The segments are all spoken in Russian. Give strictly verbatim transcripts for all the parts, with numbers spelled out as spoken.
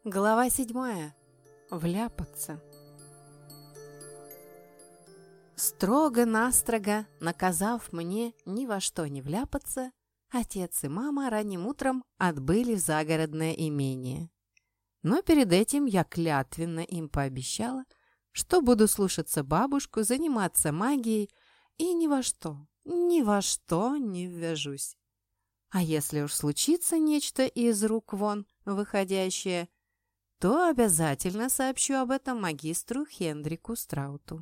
Глава седьмая. Вляпаться. Строго-настрого наказав мне ни во что не вляпаться, отец и мама ранним утром отбыли в загородное имение. Но перед этим я клятвенно им пообещала, что буду слушаться бабушку, заниматься магией и ни во что, ни во что не ввяжусь. А если уж случится нечто из рук вон выходящее, то обязательно сообщу об этом магистру Хендрику Страуту.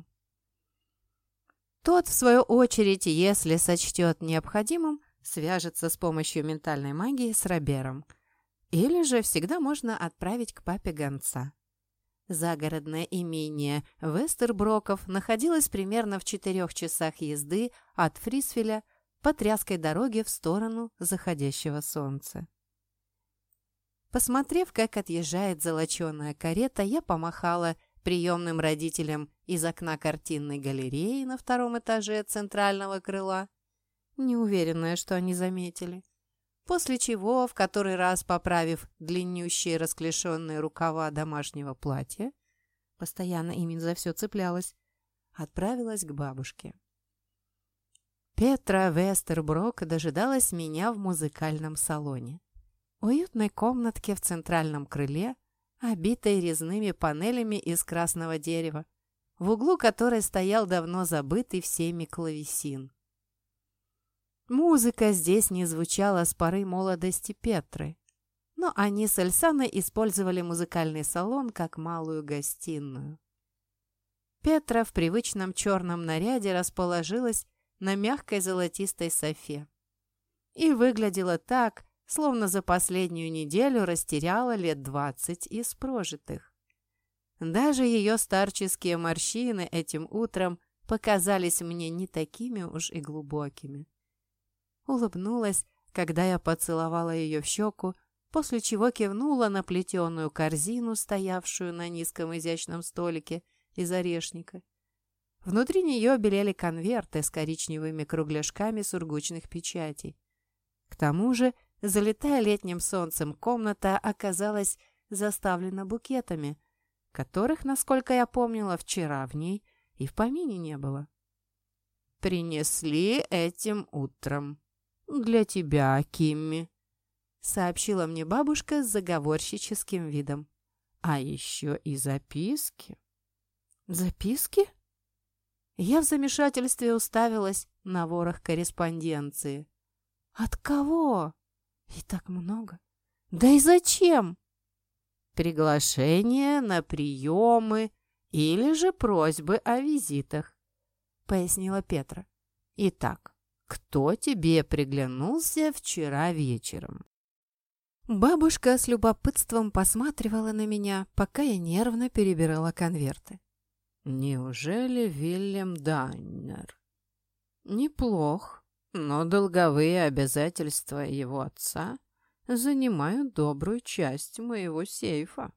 Тот, в свою очередь, если сочтет необходимым, свяжется с помощью ментальной магии с Робером. Или же всегда можно отправить к папе гонца. Загородное имение Вестерброков находилось примерно в четырех часах езды от Фрисфеля по тряской дороге в сторону заходящего солнца. Посмотрев, как отъезжает золоченая карета, я помахала приемным родителям из окна картинной галереи на втором этаже центрального крыла, не уверенная, что они заметили. После чего, в который раз поправив длиннющие расклешенные рукава домашнего платья, постоянно ими за все цеплялась, отправилась к бабушке. Петра Вестерброк дожидалась меня в музыкальном салоне. Уютной комнатке в центральном крыле, обитой резными панелями из красного дерева, в углу которой стоял давно забытый всеми клавесин. Музыка здесь не звучала с поры молодости Петры, но они с Эльсаной использовали музыкальный салон как малую гостиную. Петра в привычном черном наряде расположилась на мягкой золотистой софе и выглядела так, словно за последнюю неделю растеряла лет двадцать из прожитых. Даже ее старческие морщины этим утром показались мне не такими уж и глубокими. Улыбнулась, когда я поцеловала ее в щеку, после чего кивнула на плетеную корзину, стоявшую на низком изящном столике из орешника. Внутри нее белели конверты с коричневыми кругляшками сургучных печатей. К тому же, залитая летним солнцем, комната оказалась заставлена букетами, которых, насколько я помнила, вчера в ней и в помине не было. «Принесли этим утром. Для тебя, Кимми», — сообщила мне бабушка с заговорщическим видом. «А еще и записки». «Записки?» Я в замешательстве уставилась на ворох корреспонденции. «От кого? И так много. Да и зачем?» «Приглашение на приемы или же просьбы о визитах», — пояснила Петра. «Итак, кто тебе приглянулся вчера вечером?» Бабушка с любопытством посматривала на меня, пока я нервно перебирала конверты. «Неужели Вильям Дайнер? Неплох, но долговые обязательства его отца занимают добрую часть моего сейфа».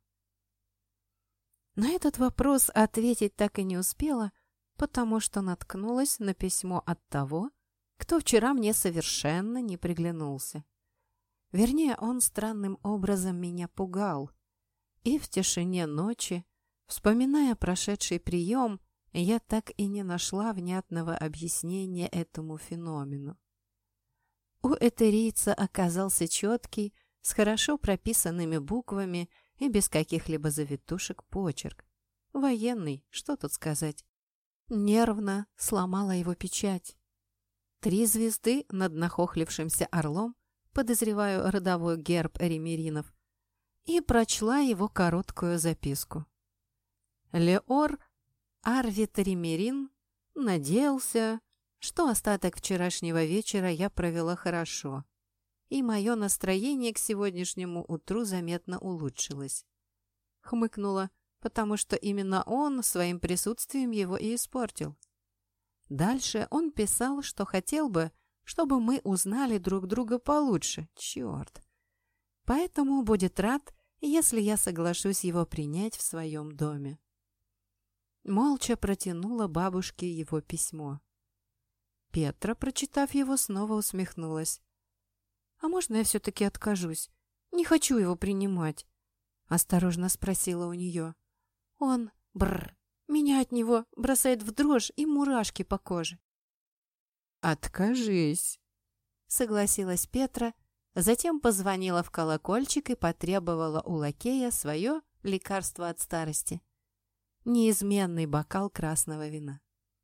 На этот вопрос ответить так и не успела, потому что наткнулась на письмо от того, кто вчера мне совершенно не приглянулся. Вернее, он странным образом меня пугал. И в тишине ночи, вспоминая прошедший прием, я так и не нашла внятного объяснения этому феномену. У этерийца оказался четкий, с хорошо прописанными буквами и без каких-либо завитушек почерк. Военный, что тут сказать. Нервно сломала его печать. Три звезды над нахохлившимся орлом, подозреваю родовой герб Ремеринов, и прочла его короткую записку. Леор Арвид Ремерин надеялся, что остаток вчерашнего вечера я провела хорошо, и мое настроение к сегодняшнему утру заметно улучшилось. Хмыкнула, потому что именно он своим присутствием его и испортил. Дальше он писал, что хотел бы, чтобы мы узнали друг друга получше. Черт! Поэтому будет рад, если я соглашусь его принять в своем доме. Молча протянула бабушке его письмо. Петра, прочитав его, снова усмехнулась. «А можно я все-таки откажусь? Не хочу его принимать. осторожно спросила у нее. Он, бррр, меня от него бросает в дрожь и мурашки по коже. «Откажись», — согласилась Петра, затем позвонила в колокольчик и потребовала у лакея свое лекарство от старости — неизменный бокал красного вина.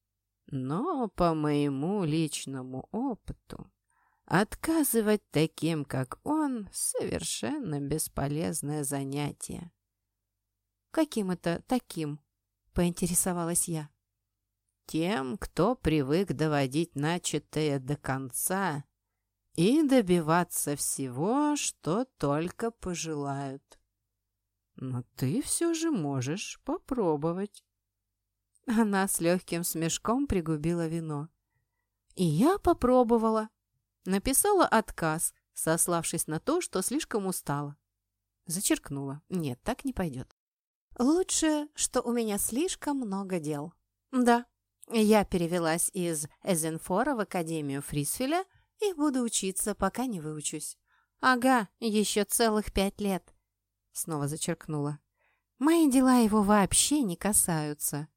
«Но по моему личному опыту отказывать таким, как он, совершенно бесполезное занятие». «Каким это таким?» — поинтересовалась я. «Тем, кто привык доводить начатое до конца и добиваться всего, что только пожелают. Но ты все же можешь попробовать». Она с легким смешком пригубила вино. И я попробовала. Написала отказ, сославшись на то, что слишком устала. Зачеркнула. Нет, так не пойдет. Лучше, что у меня слишком много дел. Да, я перевелась из Эзенфора в Академию Фрисфеля и буду учиться, пока не выучусь. Ага, еще целых пять лет. Снова зачеркнула. Мои дела его вообще не касаются.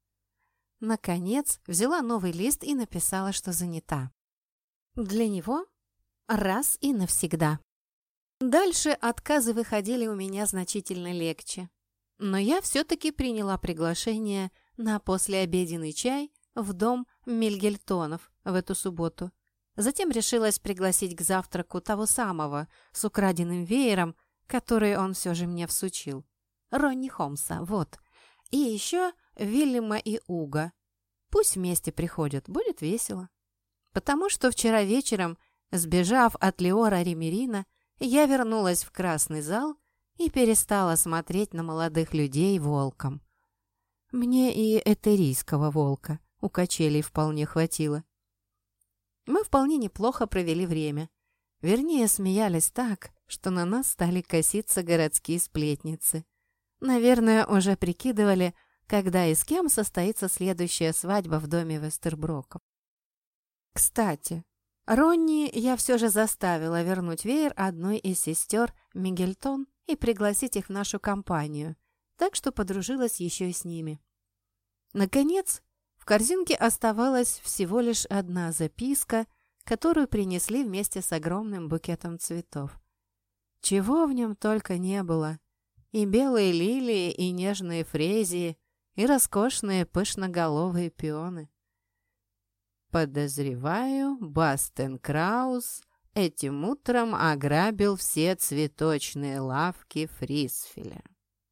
Наконец, взяла новый лист и написала, что занята. Для него раз и навсегда. Дальше отказы выходили у меня значительно легче. Но я все-таки приняла приглашение на послеобеденный чай в дом Мильгельтонов в эту субботу. Затем решилась пригласить к завтраку того самого с украденным веером, который он все же мне всучил. Ронни Холмса, вот. И еще Вильяма и Уга. Пусть вместе приходят, будет весело. Потому что вчера вечером, сбежав от Леора Ремерина, я вернулась в красный зал и перестала смотреть на молодых людей волком. Мне и этерийского волка у качелей вполне хватило. Мы вполне неплохо провели время. Вернее, смеялись так, что на нас стали коситься городские сплетницы. Наверное, уже прикидывали, когда и с кем состоится следующая свадьба в доме Вестерброков. Кстати, Ронни я все же заставила вернуть веер одной из сестер Мигельтон и пригласить их в нашу компанию, так что подружилась еще и с ними. Наконец, в корзинке оставалась всего лишь одна записка, которую принесли вместе с огромным букетом цветов. Чего в нем только не было. И белые лилии, и нежные фрезии, и роскошные пышноголовые пионы. Подозреваю, Бастен Краус этим утром ограбил все цветочные лавки Фрисфеля.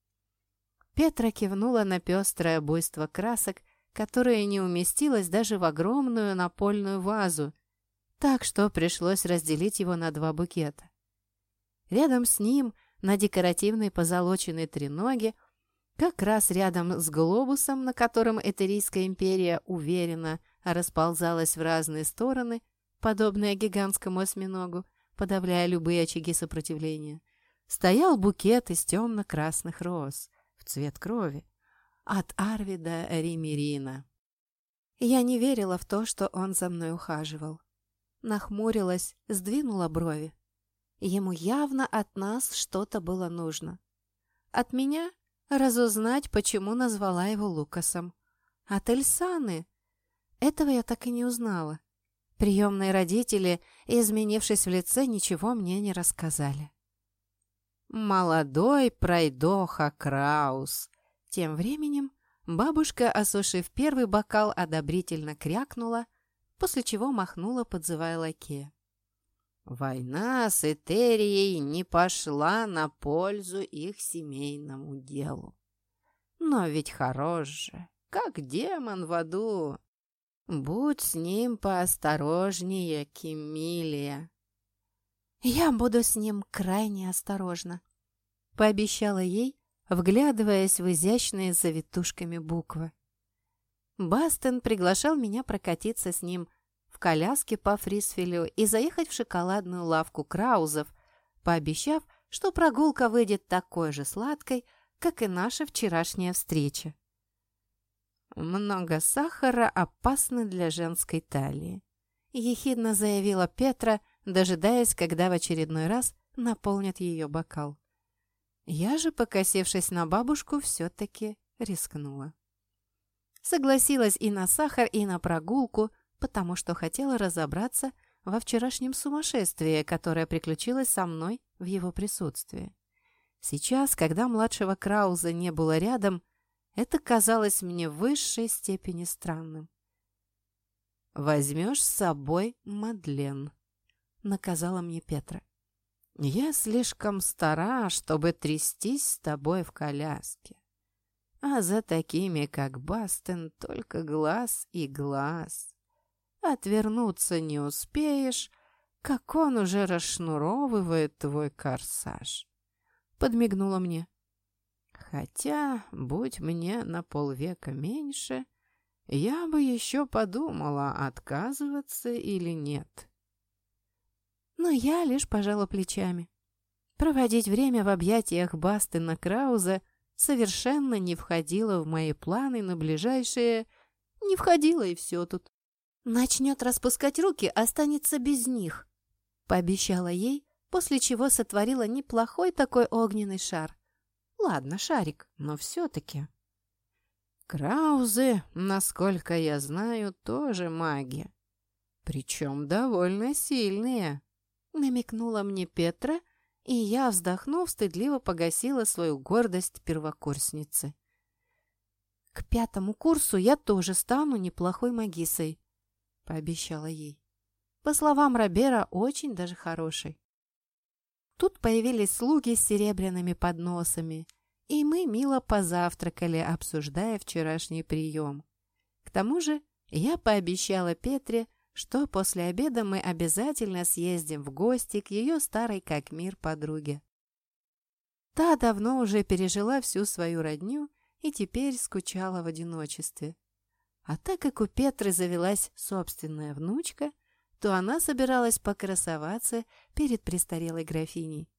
Петра кивнула на пестрое буйство красок, которое не уместилось даже в огромную напольную вазу, так что пришлось разделить его на два букета. Рядом с ним, на декоративной позолоченной треноге, как раз рядом с глобусом, на котором Этерийская империя уверенно расползалась в разные стороны, подобная гигантскому осьминогу, подавляя любые очаги сопротивления, стоял букет из темно-красных роз в цвет крови от Арвида Ремерина. Я не верила в то, что он за мной ухаживал. Нахмурилась, сдвинула брови. Ему явно от нас что-то было нужно. От меня разузнать, почему назвала его Лукасом. От Эльсаны этого я так и не узнала. Приемные родители, изменившись в лице, ничего мне не рассказали. Молодой пройдоха Краус. Тем временем бабушка, осушив первый бокал, одобрительно крякнула, после чего махнула, подзывая лакея. Война с Этерией не пошла на пользу их семейному делу. Но ведь хорош же, как демон в аду. Будь с ним поосторожнее, Кемилия. Я буду с ним крайне осторожна, пообещала ей, вглядываясь в изящные с завитушками буквы. Бастен приглашал меня прокатиться с ним в коляске по Фрисфелю и заехать в шоколадную лавку Краузов, пообещав, что прогулка выйдет такой же сладкой, как и наша вчерашняя встреча. «Много сахара опасно для женской талии», — ехидно заявила Петра, дожидаясь, когда в очередной раз наполнят ее бокал. Я же, покосившись на бабушку, все-таки рискнула. Согласилась и на сахар, и на прогулку, потому что хотела разобраться во вчерашнем сумасшествии, которое приключилось со мной в его присутствии. Сейчас, когда младшего Крауза не было рядом, это казалось мне в высшей степени странным. «Возьмешь с собой Мадлен», — наказала мне Петра. «Я слишком стара, чтобы трястись с тобой в коляске. А за такими, как Бастен, только глаз и глаз. Отвернуться не успеешь, как он уже расшнуровывает твой корсаж». Подмигнула мне. Хотя, будь мне на полвека меньше, я бы еще подумала, отказываться или нет. Но я лишь пожала плечами. Проводить время в объятиях Бастена Крауза совершенно не входило в мои планы на ближайшие... Не входило, и все тут. Начнет распускать руки, останется без них, пообещала ей, после чего сотворила неплохой такой огненный шар. Ладно, шарик, но все-таки. Краузы, насколько я знаю, тоже маги. Причем довольно сильные. Намекнула мне Петра, и я, вздохнув, стыдливо погасила свою гордость первокурсницы. «К пятому курсу я тоже стану неплохой магисой», — пообещала ей. По словам Робера, очень даже хорошей. Тут появились слуги с серебряными подносами, и мы мило позавтракали, обсуждая вчерашний прием. К тому же я пообещала Петре, что после обеда мы обязательно съездим в гости к ее старой как мир подруге. Та давно уже пережила всю свою родню и теперь скучала в одиночестве. А так как у Петры завелась собственная внучка, то она собиралась покрасоваться перед престарелой графиней.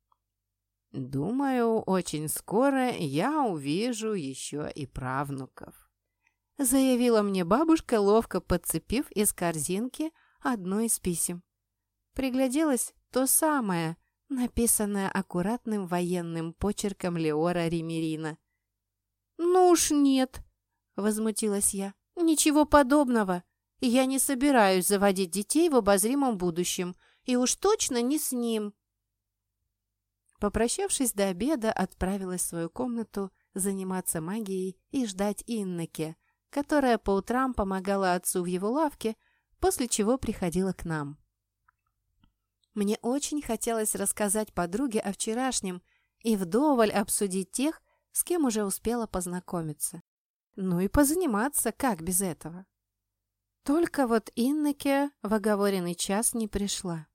«Думаю, очень скоро я увижу еще и правнуков», заявила мне бабушка, ловко подцепив из корзинки одно из писем. Пригляделось то самое, написанное аккуратным военным почерком Леора Ремерина. «Ну уж нет», — возмутилась я, — «ничего подобного. Я не собираюсь заводить детей в обозримом будущем, и уж точно не с ним». Попрощавшись до обеда, отправилась в свою комнату заниматься магией и ждать Иннеке, которая по утрам помогала отцу в его лавке, после чего приходила к нам. Мне очень хотелось рассказать подруге о вчерашнем и вдоволь обсудить тех, с кем уже успела познакомиться. Ну и позаниматься, как без этого. Только вот Иннеке в оговоренный час не пришла.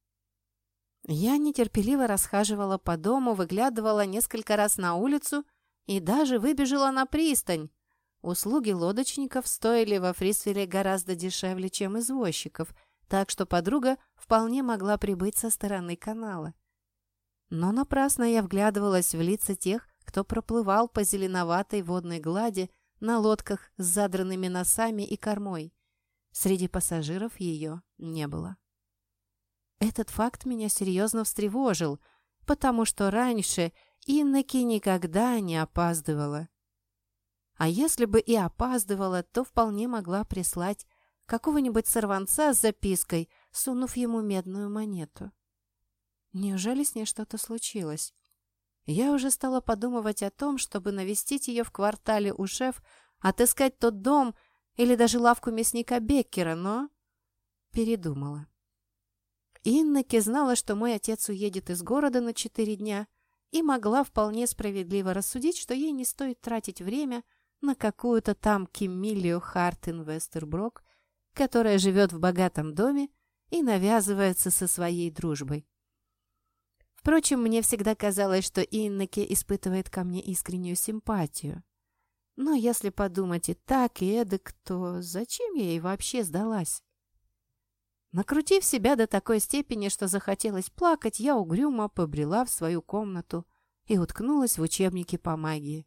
Я нетерпеливо расхаживала по дому, выглядывала несколько раз на улицу и даже выбежала на пристань. Услуги лодочников стоили во Фрисвилле гораздо дешевле, чем извозчиков, так что подруга вполне могла прибыть со стороны канала. Но напрасно я вглядывалась в лица тех, кто проплывал по зеленоватой водной глади на лодках с задранными носами и кормой. Среди пассажиров ее не было. Этот факт меня серьезно встревожил, потому что раньше Иннеке никогда не опаздывала. А если бы и опаздывала, то вполне могла прислать какого-нибудь сорванца с запиской, сунув ему медную монету. Неужели с ней что-то случилось? Я уже стала подумывать о том, чтобы навестить ее в квартале Ушеф, отыскать тот дом или даже лавку мясника Беккера, но передумала. Иннеке знала, что мой отец уедет из города на четыре дня, и могла вполне справедливо рассудить, что ей не стоит тратить время на какую-то там Кемилию Хартин Вестерброк, которая живет в богатом доме и навязывается со своей дружбой. Впрочем, мне всегда казалось, что Иннеке испытывает ко мне искреннюю симпатию. Но если подумать и так, и эдак, то зачем я ей вообще сдалась? Накрутив себя до такой степени, что захотелось плакать, я угрюмо побрела в свою комнату и уткнулась в учебники по магии.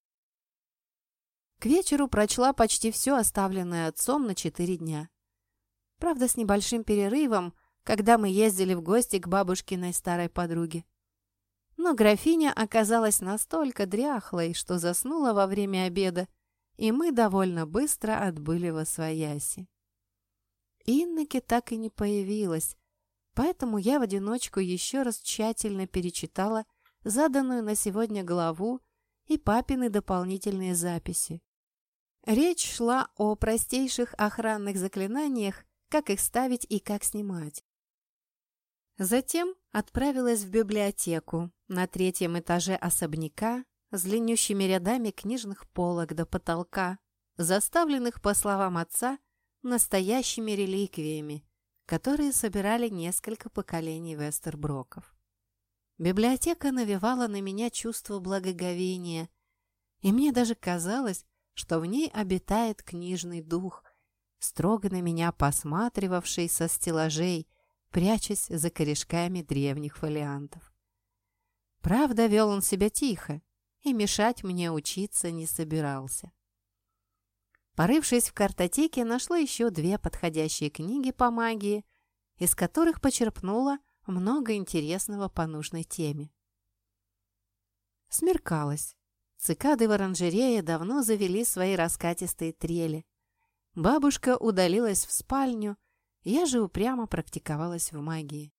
К вечеру прочла почти все оставленное отцом на четыре дня. Правда, с небольшим перерывом, когда мы ездили в гости к бабушкиной старой подруге. Но графиня оказалась настолько дряхлой, что заснула во время обеда, и мы довольно быстро отбыли восвояси. Инноки так и не появилась, поэтому я в одиночку еще раз тщательно перечитала заданную на сегодня главу и папины дополнительные записи. Речь шла о простейших охранных заклинаниях, как их ставить и как снимать. Затем отправилась в библиотеку на третьем этаже особняка с длиннющими рядами книжных полок до потолка, заставленных, по словам отца, настоящими реликвиями, которые собирали несколько поколений Вестерброков. Библиотека навевала на меня чувство благоговения, и мне даже казалось, что в ней обитает книжный дух, строго на меня посматривавший со стеллажей, прячась за корешками древних фолиантов. Правда, вел он себя тихо и мешать мне учиться не собирался. Порывшись в картотеке, нашла еще две подходящие книги по магии, из которых почерпнула много интересного по нужной теме. Смеркалось. Цикады в оранжерее давно завели свои раскатистые трели. Бабушка удалилась в спальню, я же упрямо практиковалась в магии.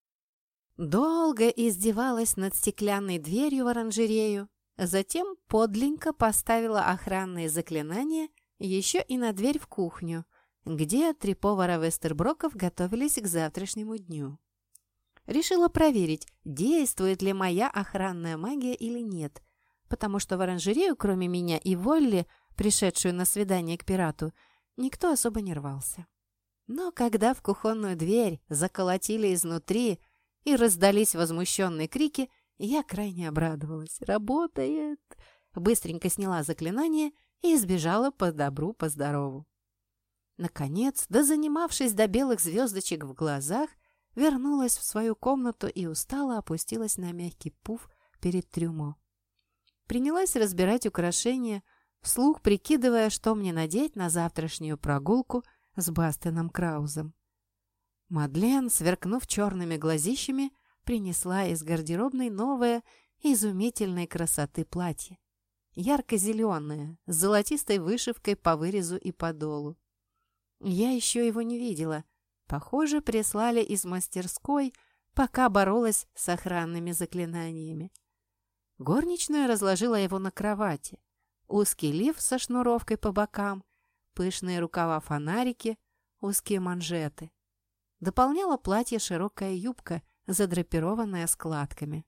Долго издевалась над стеклянной дверью в оранжерею, затем подленько поставила охранные заклинания еще и на дверь в кухню, где три повара Вестерброков готовились к завтрашнему дню. Решила проверить, действует ли моя охранная магия или нет, потому что в оранжерею, кроме меня и Волли, пришедшую на свидание к пирату, никто особо не рвался. Но когда в кухонную дверь заколотили изнутри и раздались возмущенные крики, я крайне обрадовалась. «Работает!» Быстренько сняла заклинание и сбежала по добру, по здорову. Наконец, дозанимавшись до белых звездочек в глазах, вернулась в свою комнату и устало опустилась на мягкий пуф перед трюмо. Принялась разбирать украшения, вслух прикидывая, что мне надеть на завтрашнюю прогулку с Бастеном Краузом. Мадлен, сверкнув черными глазищами, принесла из гардеробной новое, изумительной красоты платье. Ярко-зеленое, с золотистой вышивкой по вырезу и подолу. Я еще его не видела. Похоже, прислали из мастерской, пока боролась с охранными заклинаниями. Горничная разложила его на кровати. Узкий лиф со шнуровкой по бокам, пышные рукава-фонарики, узкие манжеты. Дополняла платье широкая юбка, задрапированная складками.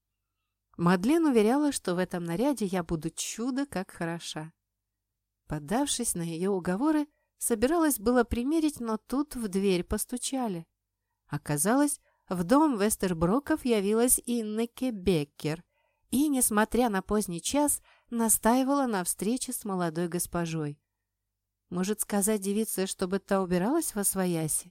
Мадлен уверяла, что в этом наряде я буду чудо как хороша. Поддавшись на ее уговоры, собиралась было примерить, но тут в дверь постучали. Оказалось, в дом Вестерброков явилась Иннеке Беккер и, несмотря на поздний час, настаивала на встрече с молодой госпожой. Может, сказать девице, чтобы та убиралась восвояси?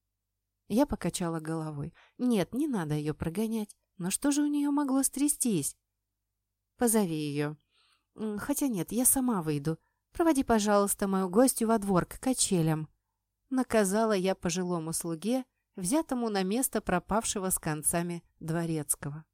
Я покачала головой. Нет, не надо ее прогонять. Но что же у нее могло стрястись? Позови ее. Хотя нет, я сама выйду. Проводи, пожалуйста, мою гостью во двор к качелям. Наказала я пожилому слуге, взятому на место пропавшего с концами дворецкого.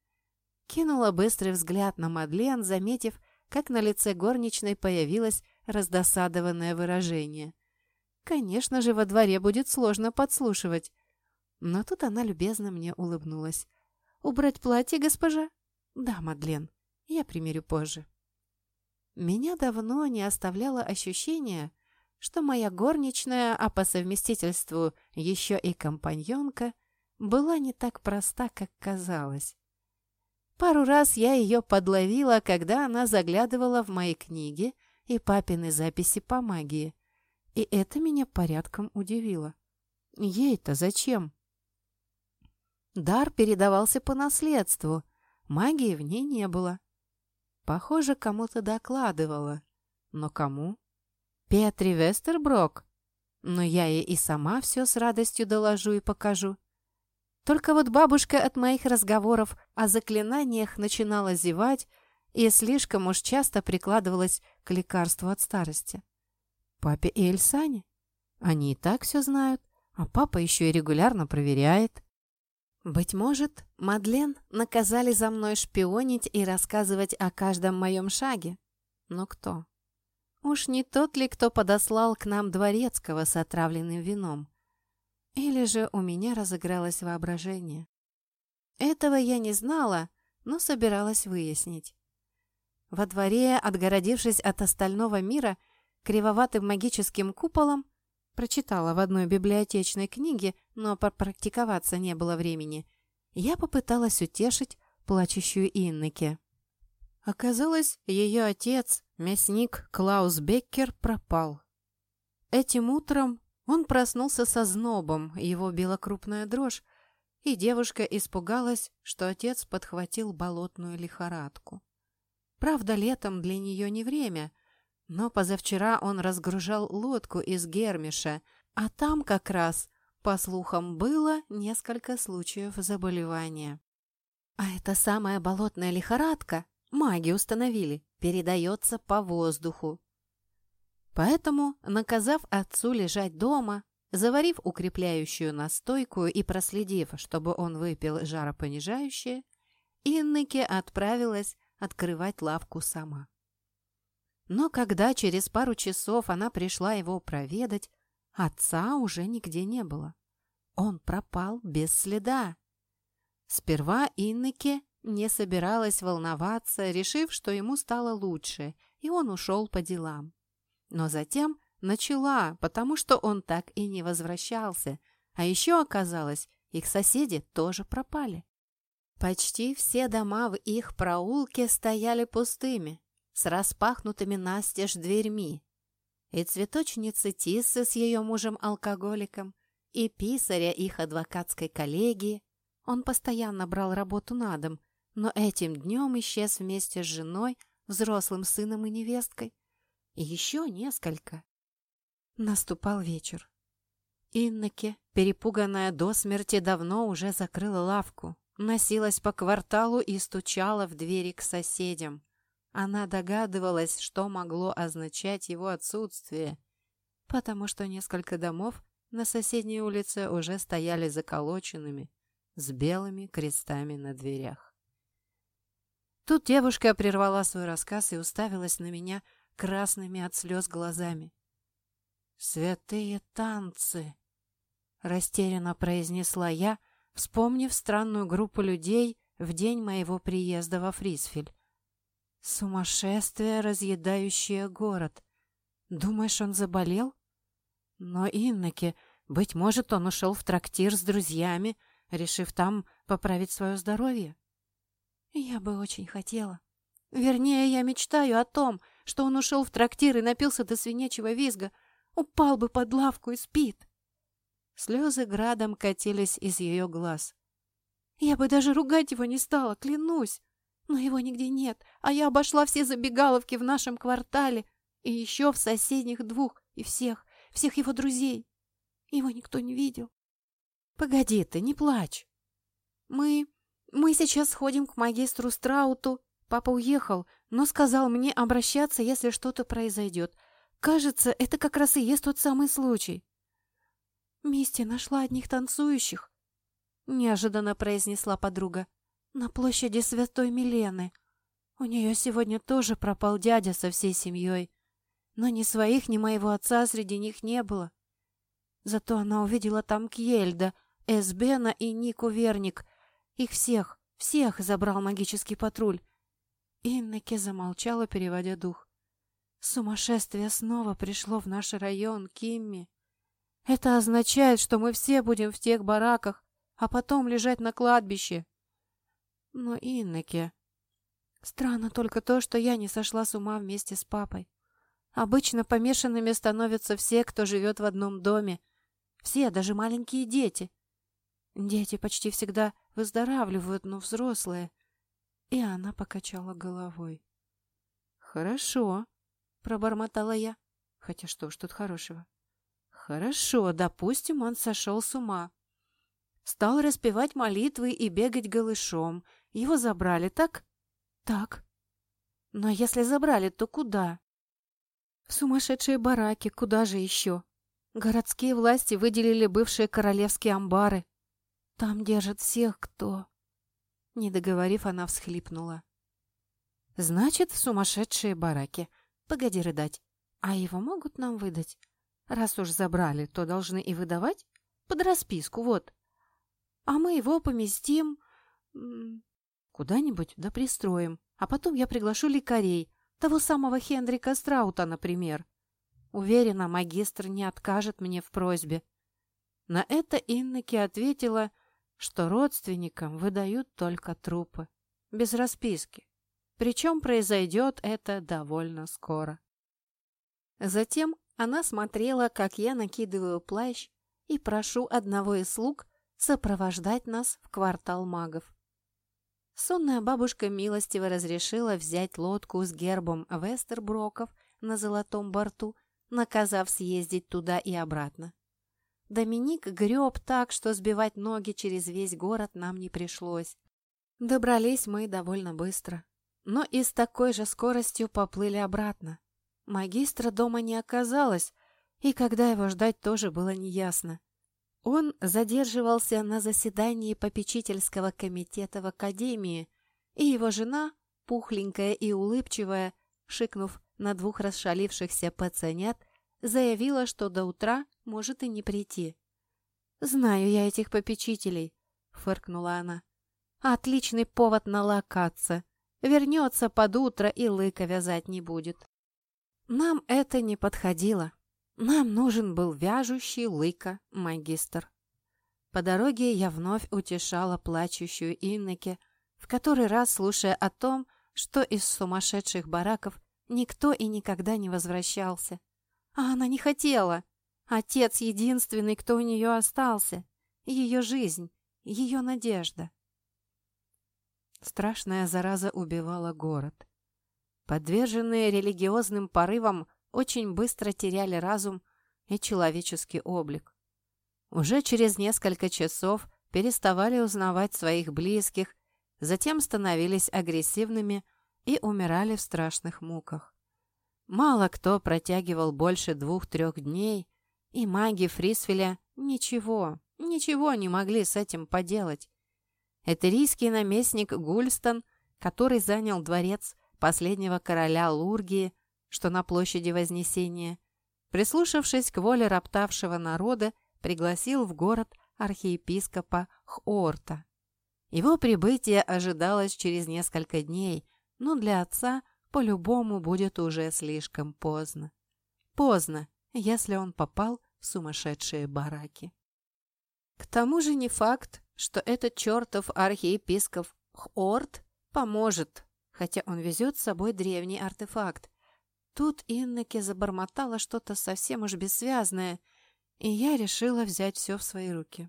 Кинула быстрый взгляд на Мадлен, заметив, как на лице горничной появилось раздосадованное выражение. Конечно же, во дворе будет сложно подслушивать. Но тут она любезно мне улыбнулась. «Убрать платье, госпожа?» «Да, Мадлен, я примерю позже». Меня давно не оставляло ощущение, что моя горничная, а по совместительству еще и компаньонка, была не так проста, как казалось. Пару раз я ее подловила, когда она заглядывала в мои книги и папины записи по магии, и это меня порядком удивило. Ей-то зачем? Дар передавался по наследству, магии в ней не было. Похоже, кому-то докладывала. Но кому? Петри Вестерброк? Но я ей и сама все с радостью доложу и покажу. Только вот бабушка от моих разговоров о заклинаниях начинала зевать и слишком уж часто прикладывалась к лекарству от старости. Папе и Эльсане? Они и так все знают, а папа еще и регулярно проверяет. Быть может, Мадлен наказали за мной шпионить и рассказывать о каждом моем шаге. Но кто? Уж не тот ли, кто подослал к нам дворецкого с отравленным вином? Или же у меня разыгралось воображение? Этого я не знала, но собиралась выяснить. Во дворе, отгородившись от остального мира кривоватым магическим куполом, прочитала в одной библиотечной книге, но попрактиковаться не было времени, я попыталась утешить плачущую Иннеке. Оказалось, ее отец, мясник Клаус Беккер, пропал. Этим утром он проснулся со знобом, его била крупная дрожь, и девушка испугалась, что отец подхватил болотную лихорадку. Правда, летом для нее не время, но позавчера он разгружал лодку из Гермиша, а там как раз, по слухам, было несколько случаев заболевания. А эта самая болотная лихорадка, маги установили, передается по воздуху. Поэтому, наказав отцу лежать дома, заварив укрепляющую настойку и проследив, чтобы он выпил жаропонижающее, Иннеке отправилась открывать лавку сама. Но когда через пару часов она пришла его проведать, отца уже нигде не было. Он пропал без следа. Сперва Иннеке не собиралась волноваться, решив, что ему стало лучше, и он ушел по делам. Но затем начала, потому что он так и не возвращался, а еще оказалось, их соседи тоже пропали. Почти все дома в их проулке стояли пустыми, с распахнутыми настежь дверьми. И цветочницы Тиссы с ее мужем-алкоголиком, и писаря их адвокатской коллегии. Он постоянно брал работу на дом, но этим днем исчез вместе с женой, взрослым сыном и невесткой. И еще несколько. Наступал вечер. Иннеке, перепуганная до смерти, давно уже закрыла лавку, носилась по кварталу и стучала в двери к соседям. Она догадывалась, что могло означать его отсутствие, потому что несколько домов на соседней улице уже стояли заколоченными, с белыми крестами на дверях. Тут девушка прервала свой рассказ и уставилась на меня красными от слез глазами. «Святые танцы!» — растерянно произнесла я, вспомнив странную группу людей в день моего приезда во Фрисфель. «Сумасшествие, разъедающее город. Думаешь, он заболел? Но, Иннеке, быть может, он ушел в трактир с друзьями, решив там поправить свое здоровье?» «Я бы очень хотела. Вернее, я мечтаю о том, что он ушел в трактир и напился до свинячьего визга, упал бы под лавку и спит». Слезы градом катились из ее глаз. «Я бы даже ругать его не стала, клянусь. Но его нигде нет, а я обошла все забегаловки в нашем квартале и еще в соседних двух, и всех, всех его друзей. Его никто не видел». «Погоди ты, не плачь. Мы... мы сейчас сходим к магистру Страуту. Папа уехал, но сказал мне обращаться, если что-то произойдет. Кажется, это как раз и есть тот самый случай». «Мисти нашла одних танцующих», — неожиданно произнесла подруга, — «на площади Святой Милены. У нее сегодня тоже пропал дядя со всей семьей, но ни своих, ни моего отца среди них не было. Зато она увидела там Кьельда, Эсбена и Нику Верник. Их всех, всех забрал магический патруль». Иннеке замолчала, переводя дух. «Сумасшествие снова пришло в наш район, Кимми. Это означает, что мы все будем в тех бараках, а потом лежать на кладбище». «Но, Иннеке, странно только то, что я не сошла с ума вместе с папой. Обычно помешанными становятся все, кто живет в одном доме. Все, даже маленькие дети. Дети почти всегда выздоравливают, но взрослые...» И она покачала головой. «Хорошо», — пробормотала я. Хотя что уж тут хорошего. «Хорошо, допустим, он сошел с ума. Стал распевать молитвы и бегать голышом. Его забрали, так?» «Так». «Но если забрали, то куда?» «В сумасшедшие бараки, куда же еще? Городские власти выделили бывшие королевские амбары. Там держат всех, кто...» Не договорив, она всхлипнула. «Значит, в сумасшедшие бараки. Погоди рыдать. А его могут нам выдать? Раз уж забрали, то должны и выдавать? Под расписку, вот. А мы его поместим... куда-нибудь, да пристроим. А потом я приглашу лекарей. Того самого Хендрика Страута, например. Уверена, магистр не откажет мне в просьбе». На это Иннеке ответила, что родственникам выдают только трупы, без расписки. Причем произойдет это довольно скоро. Затем она смотрела, как я накидываю плащ и прошу одного из слуг сопровождать нас в квартал магов. Сонная бабушка милостиво разрешила взять лодку с гербом Вестерброков на золотом борту, наказав съездить туда и обратно. Доминик греб так, что сбивать ноги через весь город нам не пришлось. Добрались мы довольно быстро, но и с такой же скоростью поплыли обратно. Магистра дома не оказалось, и когда его ждать тоже было неясно. Он задерживался на заседании попечительского комитета в академии, и его жена, пухленькая и улыбчивая, шикнув на двух расшалившихся пацанят, заявила, что до утра может и не прийти. «Знаю я этих попечителей», — фыркнула она. «Отличный повод налокаться. Вернется под утро и лыка вязать не будет». Нам это не подходило. Нам нужен был вяжущий лыка магистр. По дороге я вновь утешала плачущую Иннеке, в который раз слушая о том, что из сумасшедших бараков никто и никогда не возвращался. А она не хотела. Отец единственный, кто у нее остался. Ее жизнь, ее надежда. Страшная зараза убивала город. Подверженные религиозным порывам очень быстро теряли разум и человеческий облик. Уже через несколько часов переставали узнавать своих близких, затем становились агрессивными и умирали в страшных муках. Мало кто протягивал больше двух-трех дней, и маги Фрисфеля ничего, ничего не могли с этим поделать. Этерийский наместник Гульстон, который занял дворец последнего короля Лургии, что на площади Вознесения, прислушавшись к воле роптавшего народа, пригласил в город архиепископа Хорта. Его прибытие ожидалось через несколько дней, но для отца по-любому будет уже слишком поздно. Поздно, если он попал в сумасшедшие бараки. К тому же не факт, что этот чертов архиепископ Хорт поможет, хотя он везет с собой древний артефакт. Тут Иннеке забормотала что-то совсем уж бессвязное, и я решила взять все в свои руки.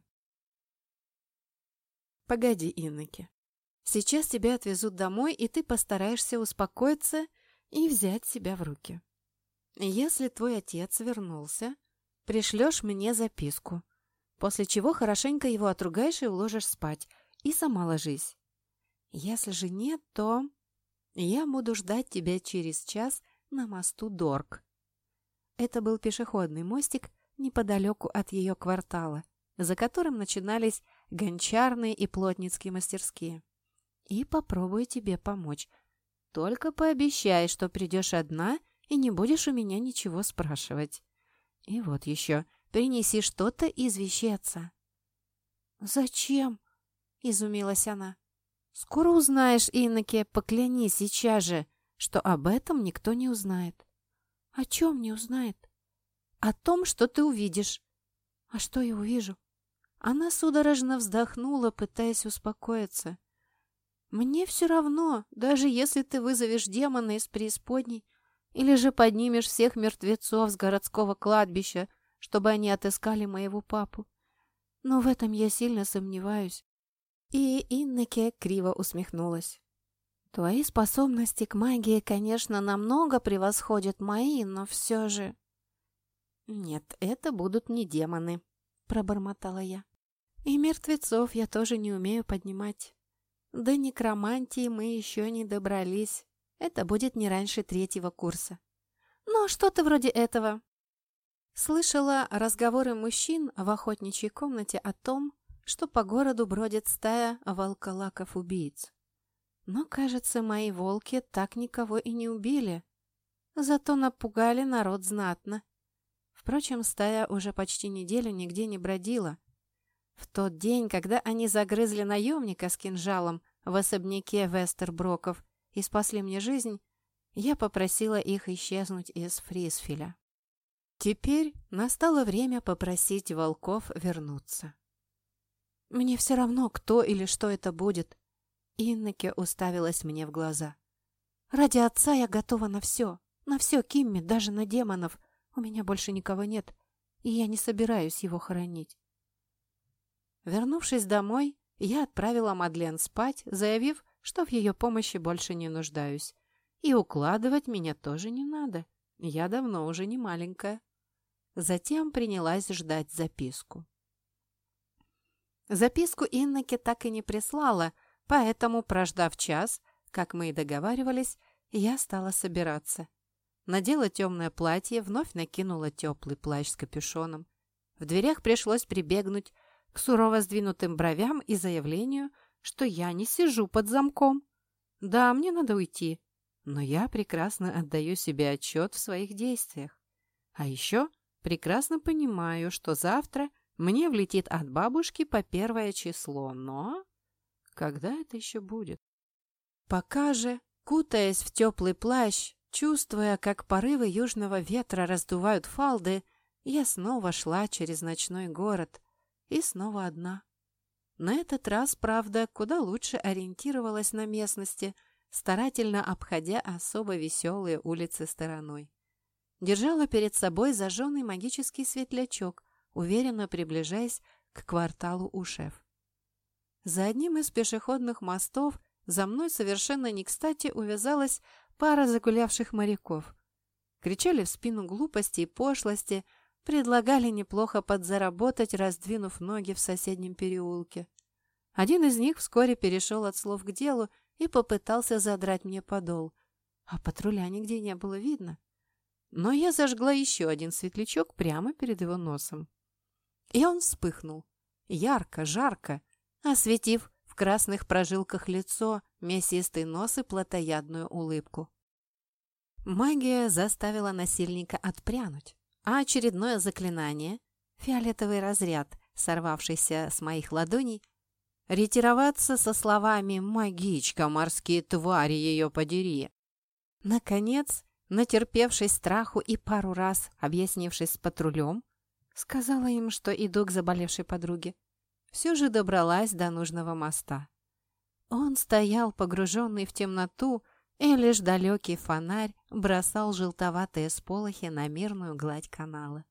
«Погоди, Иннеке. Сейчас тебя отвезут домой, и ты постараешься успокоиться и взять себя в руки. Если твой отец вернулся, пришлешь мне записку, после чего хорошенько его отругаешь и уложишь спать, и сама ложись. Если же нет, то я буду ждать тебя через час на мосту Дорк». Это был пешеходный мостик неподалеку от ее квартала, за которым начинались гончарные и плотницкие мастерские. «И попробую тебе помочь. Только пообещай, что придешь одна и не будешь у меня ничего спрашивать. И вот еще, принеси что-то из вещей отца». «Зачем?» — изумилась она. «Скоро узнаешь, Иннеке, поклянись сейчас же, что об этом никто не узнает». «О чем не узнает?» «О том, что ты увидишь». «А что я увижу?» Она судорожно вздохнула, пытаясь успокоиться. «Мне все равно, даже если ты вызовешь демона из преисподней или же поднимешь всех мертвецов с городского кладбища, чтобы они отыскали моего папу. Но в этом я сильно сомневаюсь». И Иннеке криво усмехнулась. «Твои способности к магии, конечно, намного превосходят мои, но все же...» «Нет, это будут не демоны», — пробормотала я. «И мертвецов я тоже не умею поднимать. До некромантии мы еще не добрались. Это будет не раньше третьего курса. Но что-то вроде этого». Слышала разговоры мужчин в охотничьей комнате о том, что по городу бродит стая волколаков-убийц. Но, кажется, мои волки так никого и не убили. Зато напугали народ знатно. Впрочем, стая уже почти неделю нигде не бродила. В тот день, когда они загрызли наемника с кинжалом в особняке Вестерброков и спасли мне жизнь, я попросила их исчезнуть из Фрисфиля. Теперь настало время попросить волков вернуться. «Мне все равно, кто или что это будет», — Иннеке уставилась мне в глаза. «Ради отца я готова на все, на все, Кимми, даже на демонов. У меня больше никого нет, и я не собираюсь его хоронить». Вернувшись домой, я отправила Мадлен спать, заявив, что в ее помощи больше не нуждаюсь. И укладывать меня тоже не надо. Я давно уже не маленькая. Затем принялась ждать записку. Записку Иннеке так и не прислала, поэтому, прождав час, как мы и договаривались, я стала собираться. Надела темное платье, вновь накинула теплый плащ с капюшоном. В дверях пришлось прибегнуть к сурово сдвинутым бровям и заявлению, что я не сижу под замком. Да, мне надо уйти, но я прекрасно отдаю себе отчет в своих действиях. А еще прекрасно понимаю, что завтра мне влетит от бабушки по первое число, но когда это еще будет? Пока же, кутаясь в теплый плащ, чувствуя, как порывы южного ветра раздувают фалды, я снова шла через ночной город и снова одна. На этот раз, правда, куда лучше ориентировалась на местности, старательно обходя особо веселые улицы стороной. Держала перед собой зажженный магический светлячок, уверенно приближаясь к кварталу Ушеф. За одним из пешеходных мостов за мной совершенно не кстати увязалась пара загулявших моряков. Кричали в спину глупости и пошлости, предлагали неплохо подзаработать, раздвинув ноги в соседнем переулке. Один из них вскоре перешел от слов к делу и попытался задрать мне подол, а патруля нигде не было видно. Но я зажгла еще один светлячок прямо перед его носом. И он вспыхнул, ярко, жарко, осветив в красных прожилках лицо, мясистый нос и плотоядную улыбку. Магия заставила насильника отпрянуть, а очередное заклинание, фиолетовый разряд, сорвавшийся с моих ладоней, ретироваться со словами «Магичка, морские твари, ее подери!». Наконец, натерпевшись страху и пару раз объяснившись с патрулем, сказала им, что иду к заболевшей подруге, все же добралась до нужного моста. Он стоял погруженный в темноту, и лишь далекий фонарь бросал желтоватые сполохи на мирную гладь канала.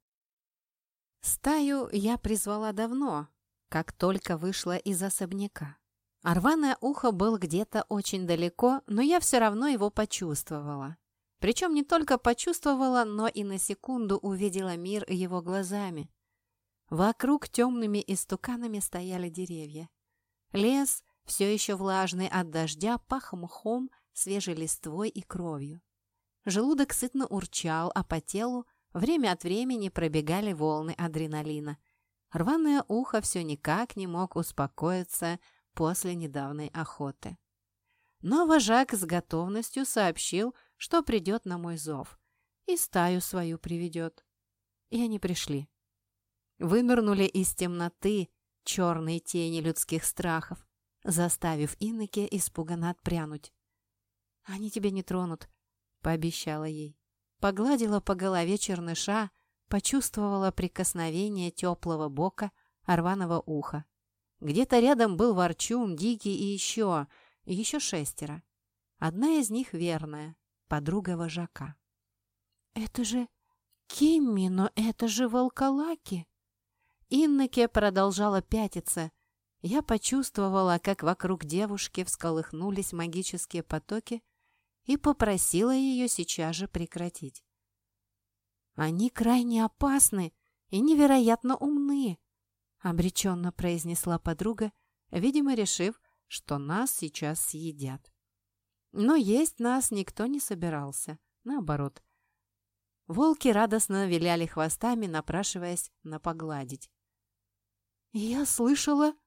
Стаю я призвала давно, как только вышла из особняка. А рваное ухо был где-то очень далеко, но я все равно его почувствовала. Причем не только почувствовала, но и на секунду увидела мир его глазами. Вокруг темными истуканами стояли деревья. Лес, все еще влажный от дождя, пах мхом, свежей листвой и кровью. Желудок сытно урчал, а по телу время от времени пробегали волны адреналина. Рваное ухо все никак не мог успокоиться после недавней охоты. Но вожак с готовностью сообщил, что придет на мой зов и стаю свою приведет. И они пришли. Вынырнули из темноты черные тени людских страхов, заставив Иннеке испуганно отпрянуть. «Они тебя не тронут», — пообещала ей. Погладила по голове черныша, почувствовала прикосновение теплого бока рваного уха. Где-то рядом был ворчун, дикий и еще, еще шестеро. Одна из них верная, подруга вожака. «Это же Кимми, но это же волколаки!» Иннеке продолжала пятиться. Я почувствовала, как вокруг девушки всколыхнулись магические потоки, и попросила ее сейчас же прекратить. «Они крайне опасны и невероятно умны», — обреченно произнесла подруга, видимо, решив, что нас сейчас съедят. Но есть нас никто не собирался, наоборот. Волки радостно виляли хвостами, напрашиваясь на погладить. «Я слышала,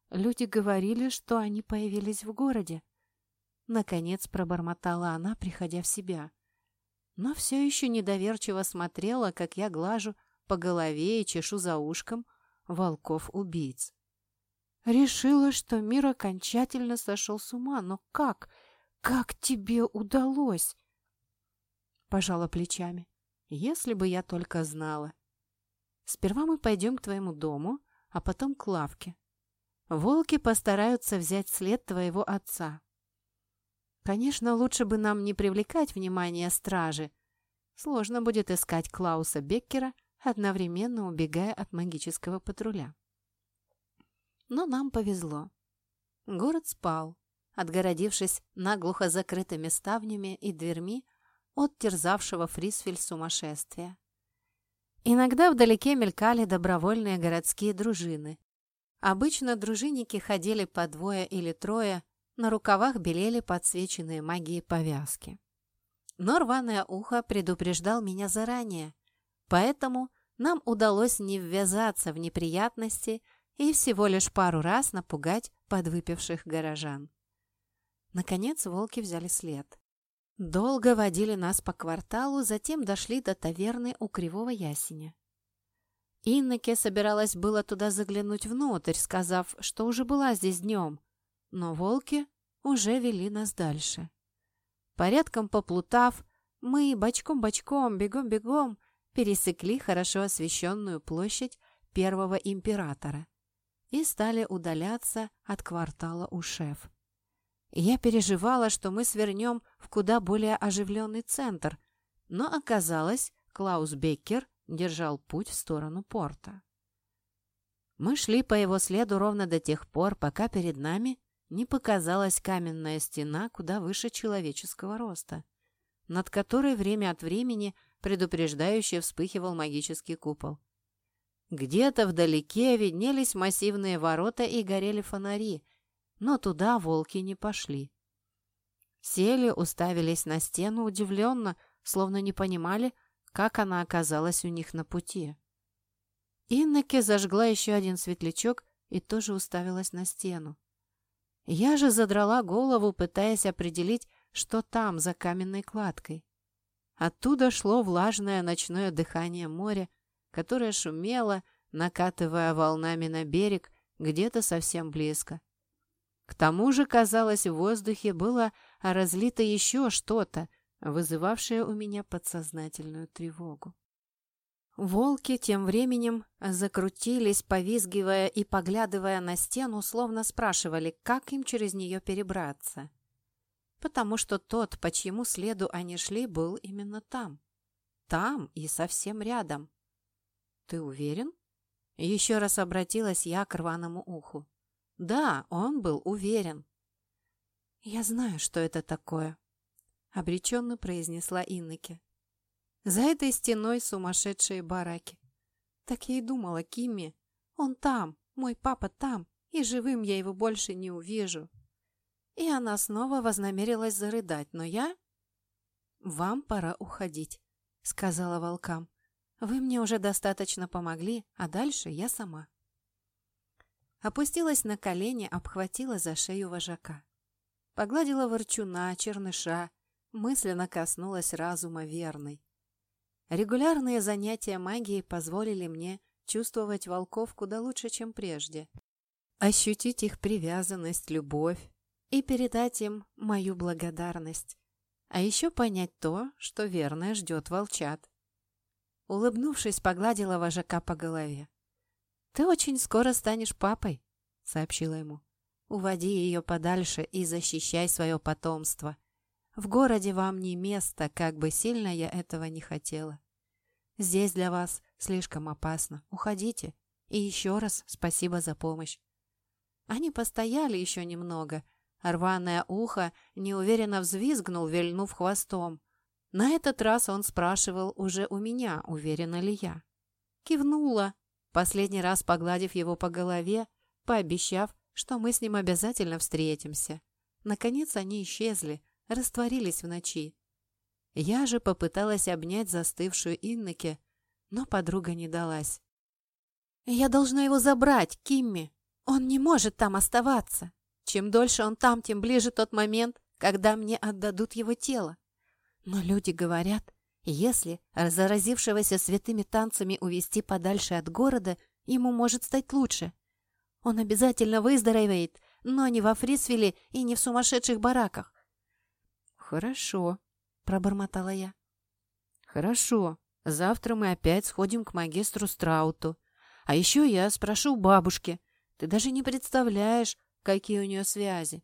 Люди говорили, что они появились в городе. Наконец пробормотала она, приходя в себя. Но все еще недоверчиво смотрела, как я глажу по голове и чешу за ушком волков-убийц. Решила, что мир окончательно сошел с ума. Но как? Как тебе удалось? Пожала плечами. Если бы я только знала. Сперва мы пойдем к твоему дому, а потом к лавке. Волки постараются взять след твоего отца. Конечно, лучше бы нам не привлекать внимание стражи. Сложно будет искать Клауса Беккера, одновременно убегая от магического патруля. Но нам повезло. Город спал, отгородившись наглухо закрытыми ставнями и дверьми от терзавшего Фрисфель сумасшествия. Иногда вдалеке мелькали добровольные городские дружины. Обычно дружинники ходили по двое или трое, на рукавах белели подсвеченные магией повязки. Но рваное ухо предупреждал меня заранее, поэтому нам удалось не ввязаться в неприятности и всего лишь пару раз напугать подвыпивших горожан. Наконец волки взяли след. Долго водили нас по кварталу, затем дошли до таверны у Кривого Ясеня. Инноке собиралась было туда заглянуть внутрь, сказав, что уже была здесь днем, но волки уже вели нас дальше. Порядком поплутав, мы бочком-бочком, бегом-бегом пересекли хорошо освещенную площадь Первого императора и стали удаляться от квартала Ушеф. Я переживала, что мы свернем в куда более оживленный центр, но оказалось, Клаус Беккер держал путь в сторону порта. Мы шли по его следу ровно до тех пор, пока перед нами не показалась каменная стена куда выше человеческого роста, над которой время от времени предупреждающе вспыхивал магический купол. Где-то вдалеке виднелись массивные ворота и горели фонари, но туда волки не пошли. Сели, уставились на стену удивленно, словно не понимали, как она оказалась у них на пути. Инноке зажгла еще один светлячок и тоже уставилась на стену. Я же задрала голову, пытаясь определить, что там за каменной кладкой. Оттуда шло влажное ночное дыхание моря, которое шумело, накатывая волнами на берег где-то совсем близко. К тому же, казалось, в воздухе было разлито еще что-то, вызывавшее у меня подсознательную тревогу. Волки тем временем закрутились, повизгивая и поглядывая на стену, словно спрашивали, как им через нее перебраться. Потому что тот, по чьему следу они шли, был именно там. Там и совсем рядом. «Ты уверен?» Еще раз обратилась я к рваному уху. Да, он был уверен. «Я знаю, что это такое», — обреченно произнесла Инноке. «За этой стеной сумасшедшие бараки. Так я и думала, Кимми. Он там, мой папа там, и живым я его больше не увижу». И она снова вознамерилась зарыдать, но я... «Вам пора уходить», — сказала волкам. «Вы мне уже достаточно помогли, а дальше я сама». Опустилась на колени, обхватила за шею вожака. Погладила ворчуна, черныша, мысленно коснулась разума верной. Регулярные занятия магией позволили мне чувствовать волков куда лучше, чем прежде. Ощутить их привязанность, любовь и передать им мою благодарность. А еще понять то, что верное ждет волчат. Улыбнувшись, погладила вожака по голове. «Ты очень скоро станешь папой», — сообщила ему. «Уводи ее подальше и защищай свое потомство. В городе вам не место, как бы сильно я этого не хотела. Здесь для вас слишком опасно. Уходите. И еще раз спасибо за помощь». Они постояли еще немного. Рваное ухо неуверенно взвизгнул, вильнув хвостом. На этот раз он спрашивал уже у меня, уверена ли я. Кивнула, последний раз погладив его по голове, пообещав, что мы с ним обязательно встретимся. Наконец они исчезли, растворились в ночи. Я же попыталась обнять застывшую Инноке, но подруга не далась. «Я должна его забрать, Кимми! Он не может там оставаться. Чем дольше он там, тем ближе тот момент, когда мне отдадут его тело. Но люди говорят, если заразившегося святыми танцами увести подальше от города, ему может стать лучше. Он обязательно выздоровеет, но не во Фрисвилле и не в сумасшедших бараках. «Хорошо», — пробормотала я. «Хорошо. Завтра мы опять сходим к магистру Страуту. А еще я спрошу у бабушки. Ты даже не представляешь, какие у нее связи».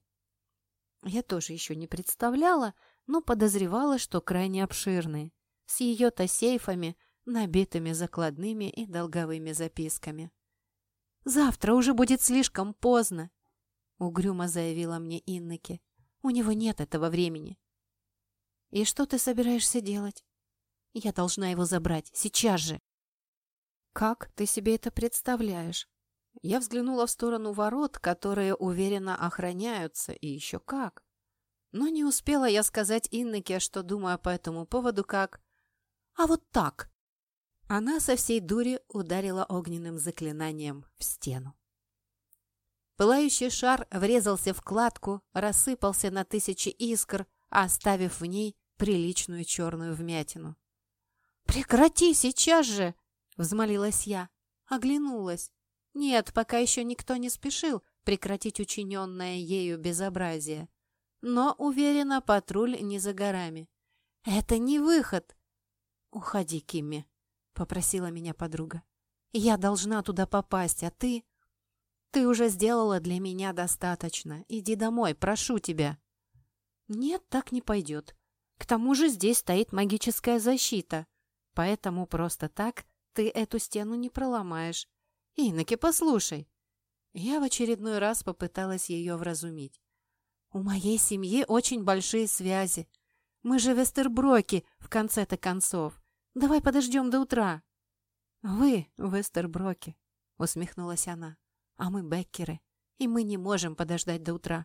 Я тоже еще не представляла, но подозревала, что крайне обширные, с ее-то сейфами, набитыми закладными и долговыми записками. «Завтра уже будет слишком поздно», — угрюмо заявила мне Иннеке. «У него нет этого времени». «И что ты собираешься делать?» «Я должна его забрать. Сейчас же». «Как ты себе это представляешь?» Я взглянула в сторону ворот, которые уверенно охраняются, и еще как. Но не успела я сказать Иннеке, что думаю по этому поводу, как... «А вот так!» Она со всей дури ударила огненным заклинанием в стену. Пылающий шар врезался в кладку, рассыпался на тысячи искр, оставив в ней приличную черную вмятину. «Прекрати сейчас же!» — взмолилась я. Оглянулась. Нет, пока еще никто не спешил прекратить учиненное ею безобразие. Но, уверена, патруль не за горами. «Это не выход!» «Уходи, Кимми», — попросила меня подруга. «Я должна туда попасть, а ты...» «Ты уже сделала для меня достаточно. Иди домой, прошу тебя». «Нет, так не пойдет. К тому же здесь стоит магическая защита, поэтому просто так ты эту стену не проломаешь. Иннеке, послушай». Я в очередной раз попыталась ее вразумить. «У моей семьи очень большие связи. Мы же Вестерброки, в конце-то концов. Давай подождем до утра». «Вы Вестерброки», — усмехнулась она, — «а мы Беккеры, и мы не можем подождать до утра».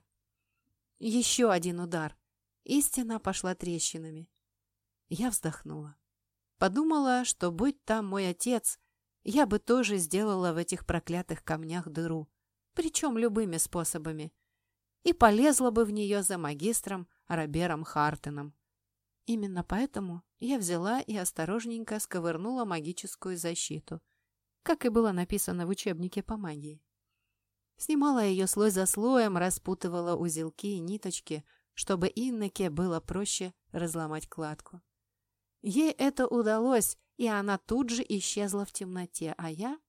Еще один удар, и стена пошла трещинами. Я вздохнула. Подумала, что, будь там мой отец, я бы тоже сделала в этих проклятых камнях дыру, причем любыми способами, и полезла бы в нее за магистром Робером Хартеном. Именно поэтому я взяла и осторожненько сковырнула магическую защиту, как и было написано в учебнике по магии. Снимала ее слой за слоем, распутывала узелки и ниточки, чтобы Иннеке было проще разломать кладку. Ей это удалось, и она тут же исчезла в темноте, а я...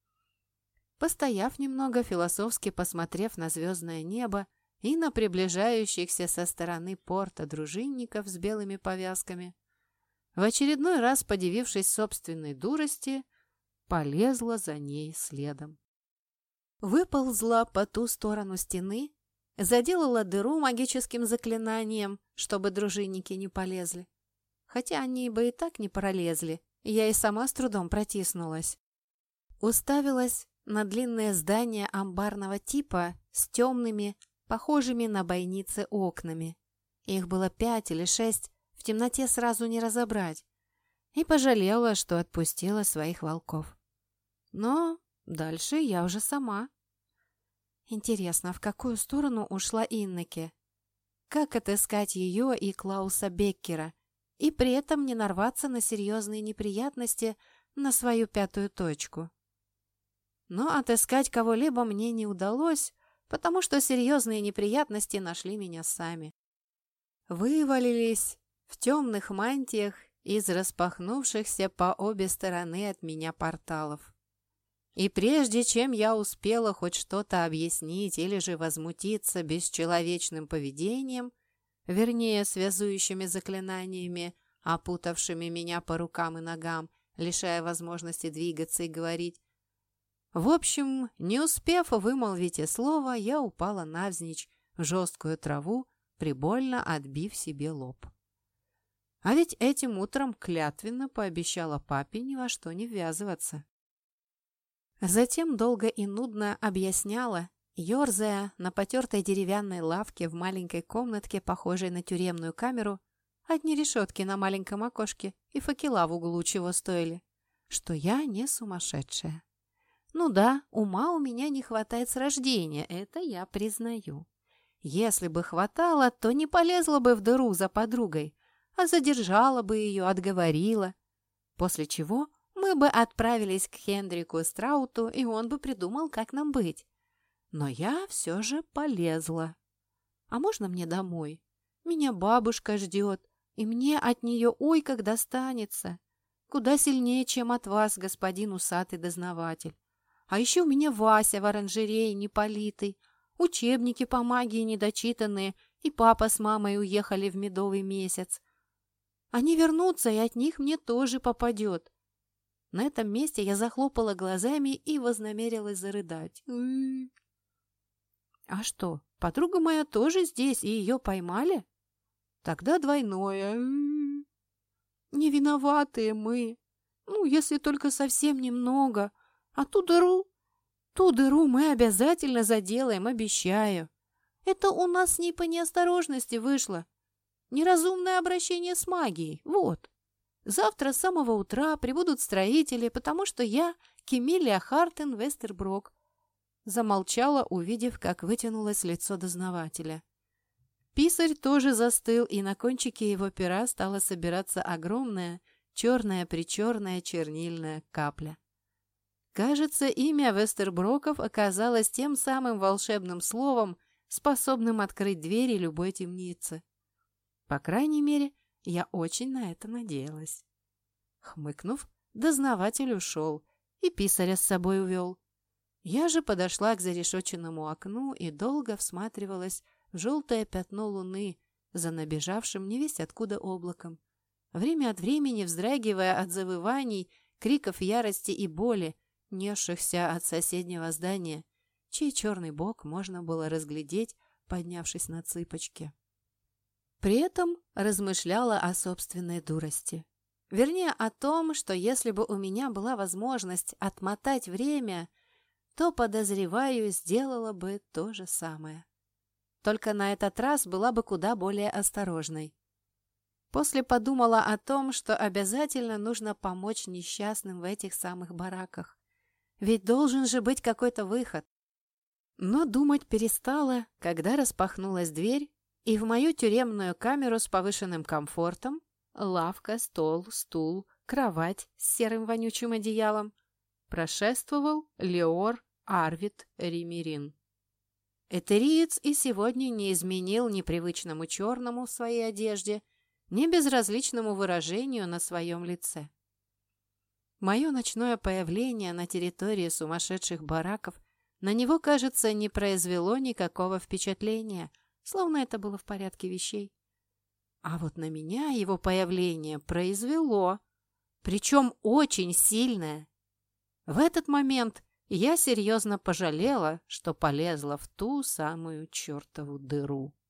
Постояв немного, философски посмотрев на звездное небо и на приближающихся со стороны порта дружинников с белыми повязками, в очередной раз, подивившись собственной дурости, полезла за ней следом. Выползла по ту сторону стены, заделала дыру магическим заклинанием, чтобы дружинники не полезли. Хотя они бы и так не пролезли, я и сама с трудом протиснулась. Уставилась на длинное здание амбарного типа с темными, похожими на бойницы окнами. Их было пять или шесть, в темноте сразу не разобрать. И пожалела, что отпустила своих волков. Но дальше я уже сама. Интересно, в какую сторону ушла Иннеке? Как отыскать ее и Клауса Беккера, и при этом не нарваться на серьезные неприятности на свою пятую точку? Но отыскать кого-либо мне не удалось, потому что серьезные неприятности нашли меня сами. Вывалились в темных мантиях из распахнувшихся по обе стороны от меня порталов. И прежде чем я успела хоть что-то объяснить или же возмутиться бесчеловечным поведением, вернее, связующими заклинаниями, опутавшими меня по рукам и ногам, лишая возможности двигаться и говорить, в общем, не успев вымолвить и слова, я упала навзничь в жесткую траву, прибольно отбив себе лоб. А ведь этим утром клятвенно пообещала папе ни во что не ввязываться. Затем долго и нудно объясняла, ерзая на потертой деревянной лавке в маленькой комнатке, похожей на тюремную камеру, одни решетки на маленьком окошке и факела в углу чего стоили, что я не сумасшедшая. Ну да, ума у меня не хватает с рождения, это я признаю. Если бы хватало, то не полезла бы в дыру за подругой, а задержала бы ее, отговорила. После чего мы бы отправились к Хендрику Страуту, и он бы придумал, как нам быть. Но я все же полезла. А можно мне домой? Меня бабушка ждет, и мне от нее ой как достанется. Куда сильнее, чем от вас, господин усатый дознаватель. А еще у меня Вася в оранжерее неполитый, учебники по магии недочитанные, и папа с мамой уехали в медовый месяц. Они вернутся, и от них мне тоже попадет. На этом месте я захлопала глазами и вознамерилась зарыдать. А что, подруга моя тоже здесь, и ее поймали? Тогда двойное. Не виноватые мы. Ну, если только совсем немного. А ту дыру, ту дыру мы обязательно заделаем, обещаю. Это у нас с ней по неосторожности вышло. Неразумное обращение с магией. Вот. Завтра с самого утра прибудут строители, потому что я Кемилия Хартен Вестерброк. Замолчала, увидев, как вытянулось лицо дознавателя. Писарь тоже застыл, и на кончике его пера стала собираться огромная черная-причерная чернильная капля. Кажется, имя Вестерброков оказалось тем самым волшебным словом, способным открыть двери любой темницы. По крайней мере, я очень на это надеялась. Хмыкнув, дознаватель ушел и писаря с собой увел. Я же подошла к зарешоченному окну и долго всматривалась в желтое пятно луны за набежавшим невесть откуда облаком, время от времени вздрагивая от завываний, криков ярости и боли, несшихся от соседнего здания, чей черный бок можно было разглядеть, поднявшись на цыпочки. При этом размышляла о собственной дурости. Вернее, о том, что если бы у меня была возможность отмотать время, то, подозреваю, сделала бы то же самое. Только на этот раз была бы куда более осторожной. После подумала о том, что обязательно нужно помочь несчастным в этих самых бараках. Ведь должен же быть какой-то выход. Но думать перестала, когда распахнулась дверь, и в мою тюремную камеру с повышенным комфортом, лавка, стол, стул, кровать с серым вонючим одеялом, прошествовал Леор Арвид Римерин. Этериец и сегодня не изменил ни привычному черному в своей одежде, ни безразличному выражению на своем лице. Мое ночное появление на территории сумасшедших бараков на него, кажется, не произвело никакого впечатления, словно это было в порядке вещей. А вот на меня его появление произвело, причем очень сильное. В этот момент я серьезно пожалела, что полезла в ту самую чертову дыру.